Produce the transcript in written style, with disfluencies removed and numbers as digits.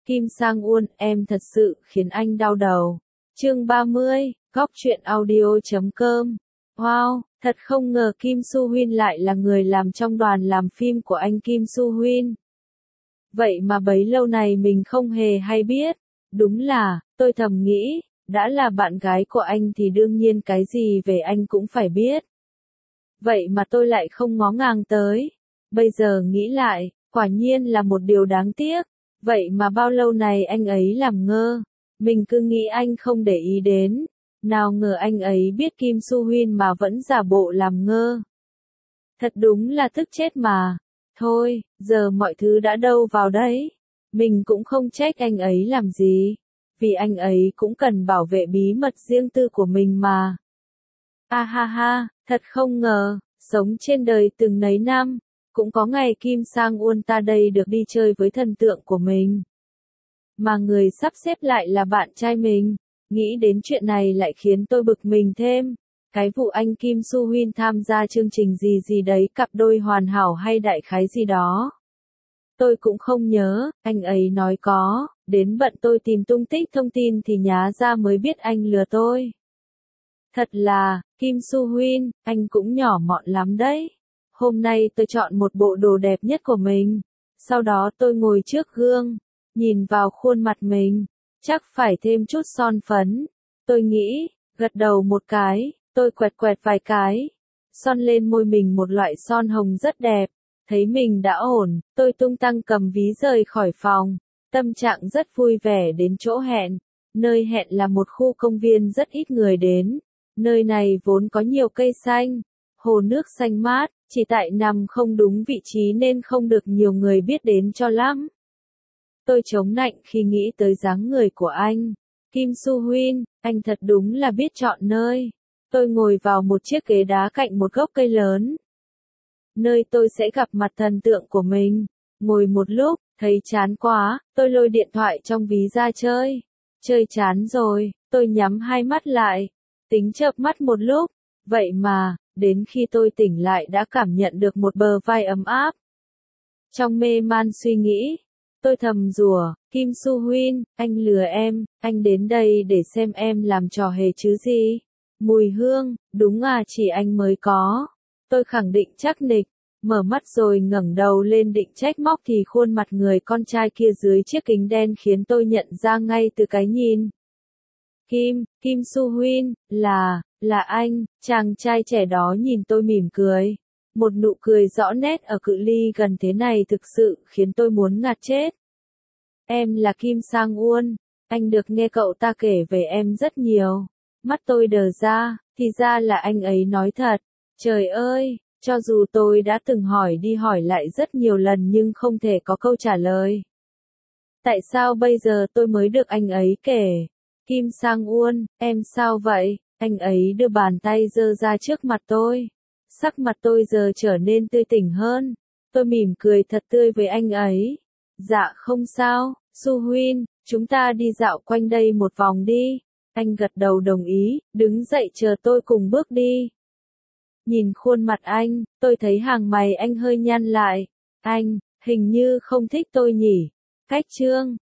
Kim Sang Uôn, em thật sự khiến anh đau đầu. Chương 30, Góc truyện audio.com. Wow, thật không ngờ Kim Soo Hyun lại là người làm trong đoàn làm phim của anh Kim Soo Hyun. Vậy mà bấy lâu này mình không hề hay biết. Đúng là, tôi thầm nghĩ, đã là bạn gái của anh thì đương nhiên cái gì về anh cũng phải biết. Vậy mà tôi lại không ngó ngàng tới. Bây giờ nghĩ lại, quả nhiên là một điều đáng tiếc. Vậy mà bao lâu này anh ấy làm ngơ. Mình cứ nghĩ anh không để ý đến. Nào ngờ anh ấy biết Kim Soo Hyun mà vẫn giả bộ làm ngơ. Thật đúng là tức chết mà. Thôi, giờ mọi thứ đã đâu vào đấy. Mình cũng không trách anh ấy làm gì. Vì anh ấy cũng cần bảo vệ bí mật riêng tư của mình mà. A ha ha, thật không ngờ, sống trên đời từng nấy năm, cũng có ngày Kim Sang Uôn ta đây được đi chơi với thần tượng của mình. Mà người sắp xếp lại là bạn trai mình. Nghĩ đến chuyện này lại khiến tôi bực mình thêm. Cái vụ anh Kim Soo Hyun tham gia chương trình gì gì đấy cặp đôi hoàn hảo hay đại khái gì đó. Tôi cũng không nhớ, anh ấy nói có, đến bận tôi tìm tung tích thông tin thì nhá ra mới biết anh lừa tôi. Thật là, Kim Soo Hyun, anh cũng nhỏ mọn lắm đấy. Hôm nay tôi chọn một bộ đồ đẹp nhất của mình. Sau đó tôi ngồi trước gương, nhìn vào khuôn mặt mình. Chắc phải thêm chút son phấn. Tôi nghĩ, gật đầu một cái, tôi quẹt quẹt vài cái. Son lên môi mình một loại son hồng rất đẹp. Thấy mình đã ổn, tôi tung tăng cầm ví rời khỏi phòng. Tâm trạng rất vui vẻ đến chỗ hẹn. Nơi hẹn là một khu công viên rất ít người đến. Nơi này vốn có nhiều cây xanh, hồ nước xanh mát, chỉ tại nằm không đúng vị trí nên không được nhiều người biết đến cho lắm. Tôi chống nạnh khi nghĩ tới dáng người của anh. Kim Soo Hyun, anh thật đúng là biết chọn nơi. Tôi ngồi vào một chiếc ghế đá cạnh một gốc cây lớn. Nơi tôi sẽ gặp mặt thần tượng của mình. Ngồi một lúc, thấy chán quá, tôi lôi điện thoại trong ví ra chơi. Chơi chán rồi, tôi nhắm hai mắt lại. Tính chợp mắt một lúc. Vậy mà, đến khi tôi tỉnh lại đã cảm nhận được một bờ vai ấm áp. Trong mê man suy nghĩ, tôi thầm rủa, Kim Soo Hyun, anh lừa em, anh đến đây để xem em làm trò hề chứ gì. Mùi hương, đúng à, chỉ anh mới có. Tôi khẳng định chắc nịch, mở mắt rồi ngẩng đầu lên định trách móc thì khuôn mặt người con trai kia dưới chiếc kính đen khiến tôi nhận ra ngay từ cái nhìn. Kim Soo Hyun, là anh, chàng trai trẻ đó nhìn tôi mỉm cười. Một nụ cười rõ nét ở cự ly gần thế này thực sự khiến tôi muốn ngạt chết. Em là Kim Sang Uôn, anh được nghe cậu ta kể về em rất nhiều. Mắt tôi đờ ra, thì ra là anh ấy nói thật. Trời ơi, cho dù tôi đã từng hỏi đi hỏi lại rất nhiều lần nhưng không thể có câu trả lời. Tại sao bây giờ tôi mới được anh ấy kể? Kim Sang Uôn, em sao vậy? Anh ấy đưa bàn tay giơ ra trước mặt tôi. Sắc mặt tôi giờ trở nên tươi tỉnh hơn. Tôi mỉm cười thật tươi với anh ấy. Dạ không sao, Soo Hyun, chúng ta đi dạo quanh đây một vòng đi. Anh gật đầu đồng ý, đứng dậy chờ tôi cùng bước đi. Nhìn khuôn mặt anh, tôi thấy hàng mày anh hơi nhăn lại. Anh, hình như không thích tôi nhỉ? Cách chương.